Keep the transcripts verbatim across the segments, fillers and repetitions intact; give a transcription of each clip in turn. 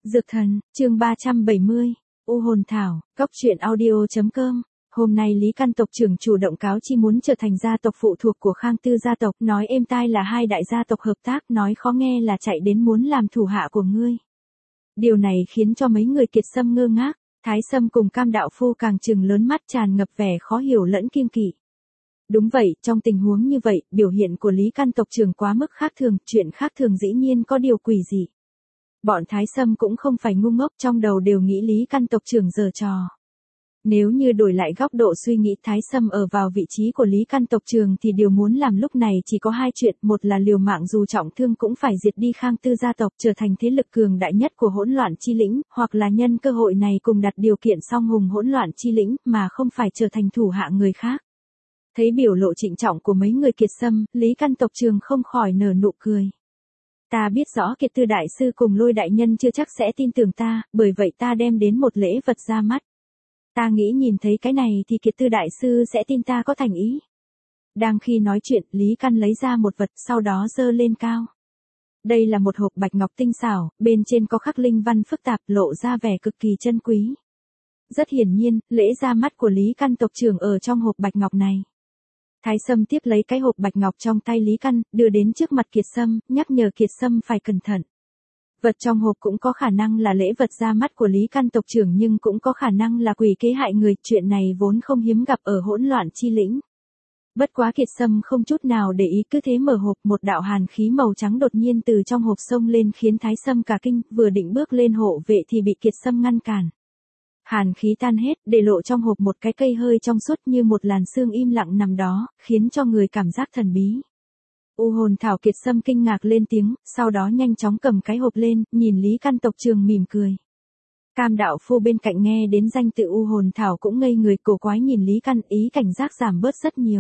Dược thần, chương ba trăm bảy mươi, U hồn thảo, cóc truyện audio chấm com. Hôm nay Lý Căn tộc trưởng chủ động cáo chi muốn trở thành gia tộc phụ thuộc của Khang Tư gia tộc, nói êm tai là hai đại gia tộc hợp tác, nói khó nghe là chạy đến muốn làm thủ hạ của ngươi. Điều này khiến cho mấy người Kiệt Sâm ngơ ngác, Thái Sâm cùng Cam đạo phu càng trừng lớn mắt tràn ngập vẻ khó hiểu lẫn kiêng kỵ. Đúng vậy, trong tình huống như vậy, biểu hiện của Lý Căn tộc trưởng quá mức khác thường, chuyện khác thường dĩ nhiên có điều quỷ dị. Bọn Thái Sâm cũng không phải ngu ngốc, trong đầu đều nghĩ Lý Căn tộc trưởng giở trò. Nếu như đổi lại góc độ suy nghĩ, Thái Sâm ở vào vị trí của Lý Căn tộc trưởng thì điều muốn làm lúc này chỉ có hai chuyện, một là liều mạng dù trọng thương cũng phải diệt đi Khang Tư gia tộc, trở thành thế lực cường đại nhất của hỗn loạn chi lĩnh, hoặc là nhân cơ hội này cùng đặt điều kiện song hùng hỗn loạn chi lĩnh, mà không phải trở thành thủ hạ người khác. Thấy biểu lộ trịnh trọng của mấy người Kiệt Sâm, Lý Căn tộc trưởng không khỏi nở nụ cười. Ta biết rõ Kiệt Tư đại sư cùng Lôi đại nhân chưa chắc sẽ tin tưởng ta, bởi vậy ta đem đến một lễ vật ra mắt. Ta nghĩ nhìn thấy cái này thì Kiệt Tư đại sư sẽ tin ta có thành ý. Đang khi nói chuyện, Lý Căn lấy ra một vật, sau đó giơ lên cao. Đây là một hộp bạch ngọc tinh xảo, bên trên có khắc linh văn phức tạp, lộ ra vẻ cực kỳ chân quý. Rất hiển nhiên, lễ ra mắt của Lý Căn tộc trưởng ở trong hộp bạch ngọc này. Thái Sâm tiếp lấy cái hộp bạch ngọc trong tay Lý Căn, đưa đến trước mặt Kiệt Sâm, nhắc nhở Kiệt Sâm phải cẩn thận. Vật trong hộp cũng có khả năng là lễ vật ra mắt của Lý Căn tộc trưởng nhưng cũng có khả năng là quỷ kế hại người, chuyện này vốn không hiếm gặp ở hỗn loạn chi lĩnh. Bất quá Kiệt Sâm không chút nào để ý, cứ thế mở hộp, một đạo hàn khí màu trắng đột nhiên từ trong hộp xông lên khiến Thái Sâm cả kinh, vừa định bước lên hộ vệ thì bị Kiệt Sâm ngăn cản. Hàn khí tan hết, để lộ trong hộp một cái cây hơi trong suốt như một làn sương im lặng nằm đó, khiến cho người cảm giác thần bí. U hồn thảo. Kiệt Sâm kinh ngạc lên tiếng, sau đó nhanh chóng cầm cái hộp lên, nhìn Lý Căn tộc trưởng mỉm cười. Cam đạo phu bên cạnh nghe đến danh tự U hồn thảo cũng ngây người, cổ quái nhìn Lý Căn, ý cảnh giác giảm bớt rất nhiều.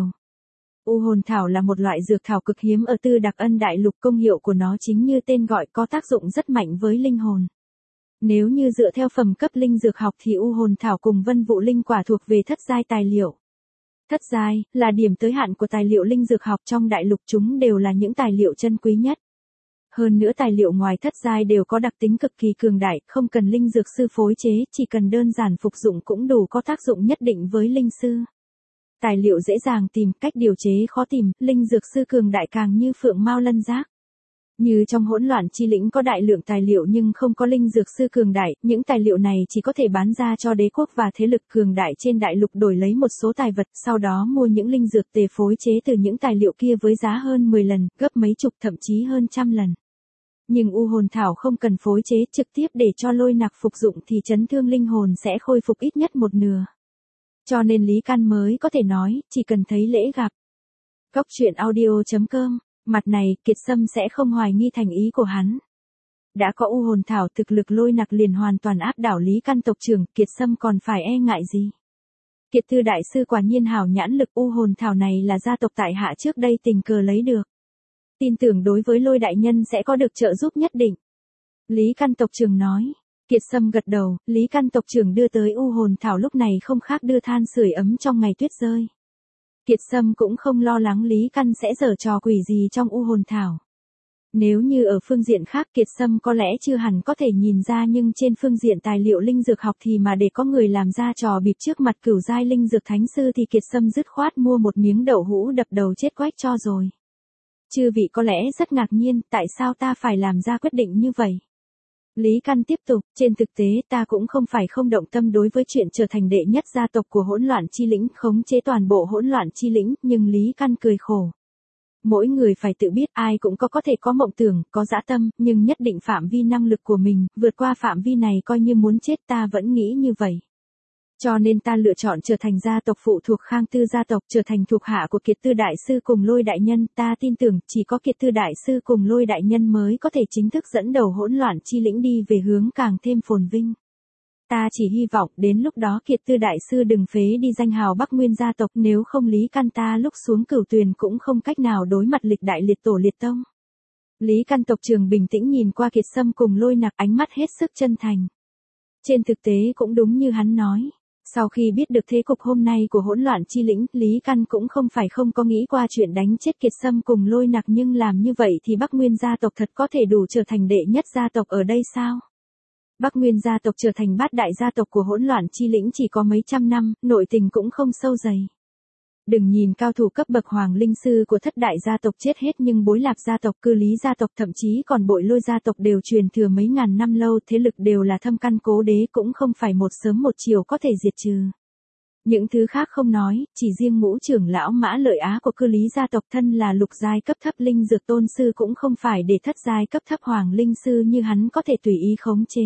U hồn thảo là một loại dược thảo cực hiếm ở Tư Đặc Ân đại lục, công hiệu của nó chính như tên gọi, có tác dụng rất mạnh với linh hồn. Nếu như dựa theo phẩm cấp linh dược học thì U hồn thảo cùng Vân Vụ linh quả thuộc về thất giai tài liệu. Thất giai là điểm tới hạn của tài liệu linh dược học trong đại lục, chúng đều là những tài liệu chân quý nhất. Hơn nữa tài liệu ngoài thất giai đều có đặc tính cực kỳ cường đại, không cần linh dược sư phối chế, chỉ cần đơn giản phục dụng cũng đủ có tác dụng nhất định với linh sư. Tài liệu dễ dàng tìm, cách điều chế khó tìm, linh dược sư cường đại càng như phượng mao lân giác. Như trong hỗn loạn chi lĩnh có đại lượng tài liệu nhưng không có linh dược sư cường đại, những tài liệu này chỉ có thể bán ra cho đế quốc và thế lực cường đại trên đại lục đổi lấy một số tài vật, sau đó mua những linh dược tề phối chế từ những tài liệu kia với giá hơn mười lần, gấp mấy chục thậm chí hơn trăm lần. Nhưng U hồn thảo không cần phối chế, trực tiếp để cho Lôi Nặc phục dụng thì chấn thương linh hồn sẽ khôi phục ít nhất một nửa. Cho nên Lý Căn mới có thể nói, chỉ cần thấy lễ gặp. Cóc truyện audio chấm com. Mặt này, Kiệt Sâm sẽ không hoài nghi thành ý của hắn. Đã có U hồn thảo, thực lực Lôi Nặc liền hoàn toàn áp đảo Lý Căn tộc trưởng, Kiệt Sâm còn phải e ngại gì. Kiệt Tư đại sư quả nhiên hảo nhãn lực, U hồn thảo này là gia tộc tại hạ trước đây tình cờ lấy được. Tin tưởng đối với Lôi đại nhân sẽ có được trợ giúp nhất định. Lý Căn tộc trưởng nói. Kiệt Sâm gật đầu, Lý Căn tộc trưởng đưa tới U hồn thảo lúc này không khác đưa than sưởi ấm trong ngày tuyết rơi. Kiệt Sâm cũng không lo lắng Lý Căn sẽ giở trò quỷ gì trong U hồn thảo. Nếu như ở phương diện khác Kiệt Sâm có lẽ chưa hẳn có thể nhìn ra, nhưng trên phương diện tài liệu linh dược học thì mà để có người làm ra trò bịp trước mặt cửu giai linh dược thánh sư thì Kiệt Sâm dứt khoát mua một miếng đậu hũ đập đầu chết quách cho rồi. Chư vị có lẽ rất ngạc nhiên, tại sao ta phải làm ra quyết định như vậy? Lý Căn tiếp tục, trên thực tế ta cũng không phải không động tâm đối với chuyện trở thành đệ nhất gia tộc của hỗn loạn chi lĩnh, khống chế toàn bộ hỗn loạn chi lĩnh, nhưng Lý Căn cười khổ. Mỗi người phải tự biết, ai cũng có có thể có mộng tưởng, có dã tâm, nhưng nhất định phạm vi năng lực của mình, vượt qua phạm vi này coi như muốn chết, ta vẫn nghĩ như vậy. Cho nên ta lựa chọn trở thành gia tộc phụ thuộc Khang Tư gia tộc, trở thành thuộc hạ của Kiệt Tư đại sư cùng Lôi đại nhân, ta tin tưởng chỉ có Kiệt Tư đại sư cùng Lôi đại nhân mới có thể chính thức dẫn đầu hỗn loạn chi lĩnh đi về hướng càng thêm phồn vinh. Ta chỉ hy vọng đến lúc đó Kiệt Tư đại sư đừng phế đi danh hào Bắc Nguyên gia tộc, nếu không Lý Căn ta lúc xuống Cửu Tuyền cũng không cách nào đối mặt lịch đại liệt tổ liệt tông. Lý Căn tộc trưởng bình tĩnh nhìn qua Kiệt Sâm cùng Lôi Nặc, ánh mắt hết sức chân thành. Trên thực tế cũng đúng như hắn nói. Sau khi biết được thế cục hôm nay của hỗn loạn chi lĩnh, Lý Căn cũng không phải không có nghĩ qua chuyện đánh chết Kiệt Sâm cùng Lôi Nặc, nhưng làm như vậy thì Bắc Nguyên gia tộc thật có thể đủ trở thành đệ nhất gia tộc ở đây sao? Bắc Nguyên gia tộc trở thành bát đại gia tộc của hỗn loạn chi lĩnh chỉ có mấy trăm năm, nội tình cũng không sâu dày. Đừng nhìn cao thủ cấp bậc hoàng linh sư của thất đại gia tộc chết hết, nhưng bối lạc gia tộc, cư lý gia tộc, thậm chí còn bội lôi gia tộc đều truyền thừa mấy ngàn năm lâu, thế lực đều là thâm căn cố đế, cũng không phải một sớm một chiều có thể diệt trừ. Những thứ khác không nói, chỉ riêng ngũ trưởng lão Mã Lợi Á của cư lý gia tộc thân là lục giai cấp thấp linh dược tôn sư cũng không phải để thất giai cấp thấp hoàng linh sư như hắn có thể tùy ý khống chế.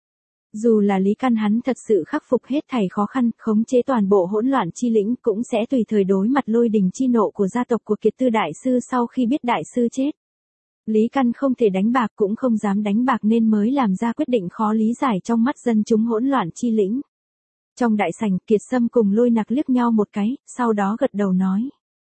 Dù là Lý Căn hắn thật sự khắc phục hết thảy khó khăn, khống chế toàn bộ hỗn loạn chi lĩnh, cũng sẽ tùy thời đối mặt lôi đình chi nộ của gia tộc của Kiệt Tư đại sư sau khi biết đại sư chết. Lý Căn không thể đánh bạc cũng không dám đánh bạc nên mới làm ra quyết định khó lý giải trong mắt dân chúng hỗn loạn chi lĩnh. Trong đại sảnh, Kiệt Sâm cùng Lôi Nặc liếc nhau một cái, sau đó gật đầu nói.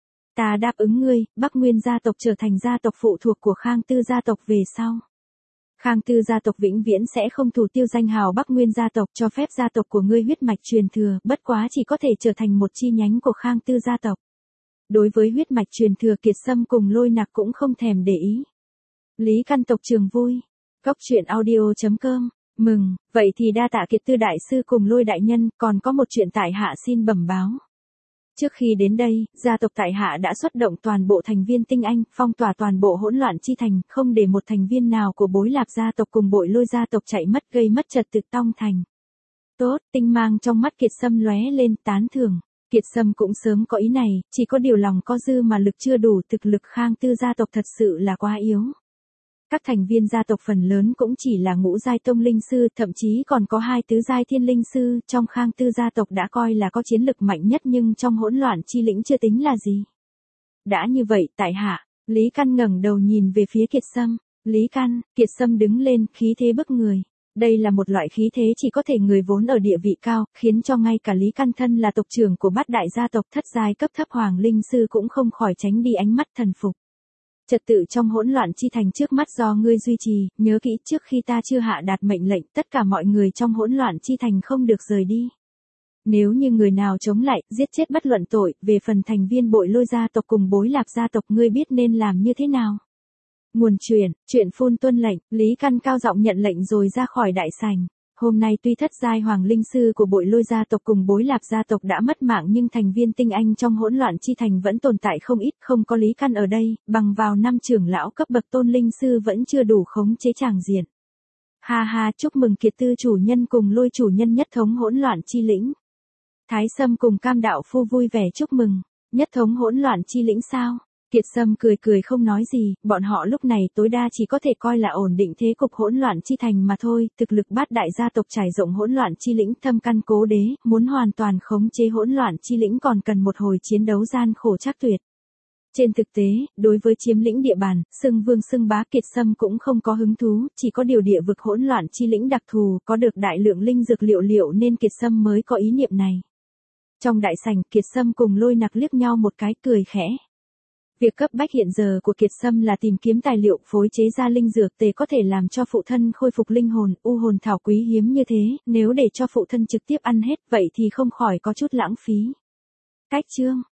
Ta đáp ứng ngươi, Bắc Nguyên gia tộc trở thành gia tộc phụ thuộc của Khang Tư gia tộc về sau. Khang Tư gia tộc vĩnh viễn sẽ không thủ tiêu danh hào Bắc Nguyên gia tộc, cho phép gia tộc của ngươi huyết mạch truyền thừa, bất quá chỉ có thể trở thành một chi nhánh của Khang Tư gia tộc. Đối với huyết mạch truyền thừa, Kiệt Sâm cùng Lôi Nặc cũng không thèm để ý. Lý Căn tộc trưởng vui. Cốc truyện audio chấm com. Mừng, vậy thì đa tạ Kiệt Tư đại sư cùng Lôi đại nhân, còn có một chuyện tại hạ xin bẩm báo. Trước khi đến đây, gia tộc tại hạ đã xuất động toàn bộ thành viên tinh anh, phong tỏa toàn bộ hỗn loạn chi thành, không để một thành viên nào của bối lạc gia tộc cùng bội lôi gia tộc chạy mất, gây mất trật tự tông thành. Tốt, tinh mang trong mắt Kiệt Sâm lóe lên, tán thưởng. Kiệt Sâm cũng sớm có ý này, chỉ có điều lòng có dư mà lực chưa đủ, thực lực Khang Tư gia tộc thật sự là quá yếu. Các thành viên gia tộc phần lớn cũng chỉ là ngũ giai tông linh sư, thậm chí còn có hai tứ giai thiên linh sư, trong Khang Tư gia tộc đã coi là có chiến lực mạnh nhất, nhưng trong hỗn loạn chi lĩnh chưa tính là gì. Đã như vậy, tại hạ, Lý Căn ngẩng đầu nhìn về phía Kiệt Sâm. Lý Căn, Kiệt Sâm đứng lên, khí thế bức người. Đây là một loại khí thế chỉ có thể người vốn ở địa vị cao, khiến cho ngay cả Lý Căn thân là tộc trưởng của bát đại gia tộc thất giai cấp thấp hoàng linh sư cũng không khỏi tránh đi ánh mắt thần phục. Trật tự trong hỗn loạn chi thành trước mắt do ngươi duy trì, nhớ kỹ, trước khi ta chưa hạ đạt mệnh lệnh, tất cả mọi người trong hỗn loạn chi thành không được rời đi. Nếu như người nào chống lại, giết chết bất luận tội, về phần thành viên bội lôi gia tộc cùng bối lạc gia tộc, ngươi biết nên làm như thế nào. Nguồn truyền, chuyện phun tuân lệnh, Lý Căn cao giọng nhận lệnh rồi ra khỏi đại sảnh. Hôm nay tuy thất giai hoàng linh sư của bội lôi gia tộc cùng bối lạc gia tộc đã mất mạng, nhưng thành viên tinh anh trong hỗn loạn chi thành vẫn tồn tại không ít, không có Lý Căn ở đây, bằng vào năm trưởng lão cấp bậc tôn linh sư vẫn chưa đủ khống chế tràng diện. Ha ha, chúc mừng Kiệt Tư chủ nhân cùng Lôi chủ nhân nhất thống hỗn loạn chi lĩnh. Thái Sâm cùng Cam đạo phu vui vẻ chúc mừng. Nhất thống hỗn loạn chi lĩnh sao? Kiệt Sâm cười cười không nói gì, bọn họ lúc này tối đa chỉ có thể coi là ổn định thế cục hỗn loạn chi thành mà thôi, thực lực bát đại gia tộc trải rộng hỗn loạn chi lĩnh, thâm căn cố đế, muốn hoàn toàn khống chế hỗn loạn chi lĩnh còn cần một hồi chiến đấu gian khổ trắc tuyệt. Trên thực tế, đối với chiếm lĩnh địa bàn, xưng vương xưng bá, Kiệt Sâm cũng không có hứng thú, chỉ có điều địa vực hỗn loạn chi lĩnh đặc thù, có được đại lượng linh dược liệu liệu nên Kiệt Sâm mới có ý niệm này. Trong đại sảnh, Kiệt Sâm cùng Lôi Nặc liếc nhau một cái, cười khẽ. Việc cấp bách hiện giờ của Kiệt Sâm là tìm kiếm tài liệu phối chế ra linh dược tề có thể làm cho phụ thân khôi phục linh hồn, u hồn thảo quý hiếm như thế, nếu để cho phụ thân trực tiếp ăn hết vậy thì không khỏi có chút lãng phí. Cách chương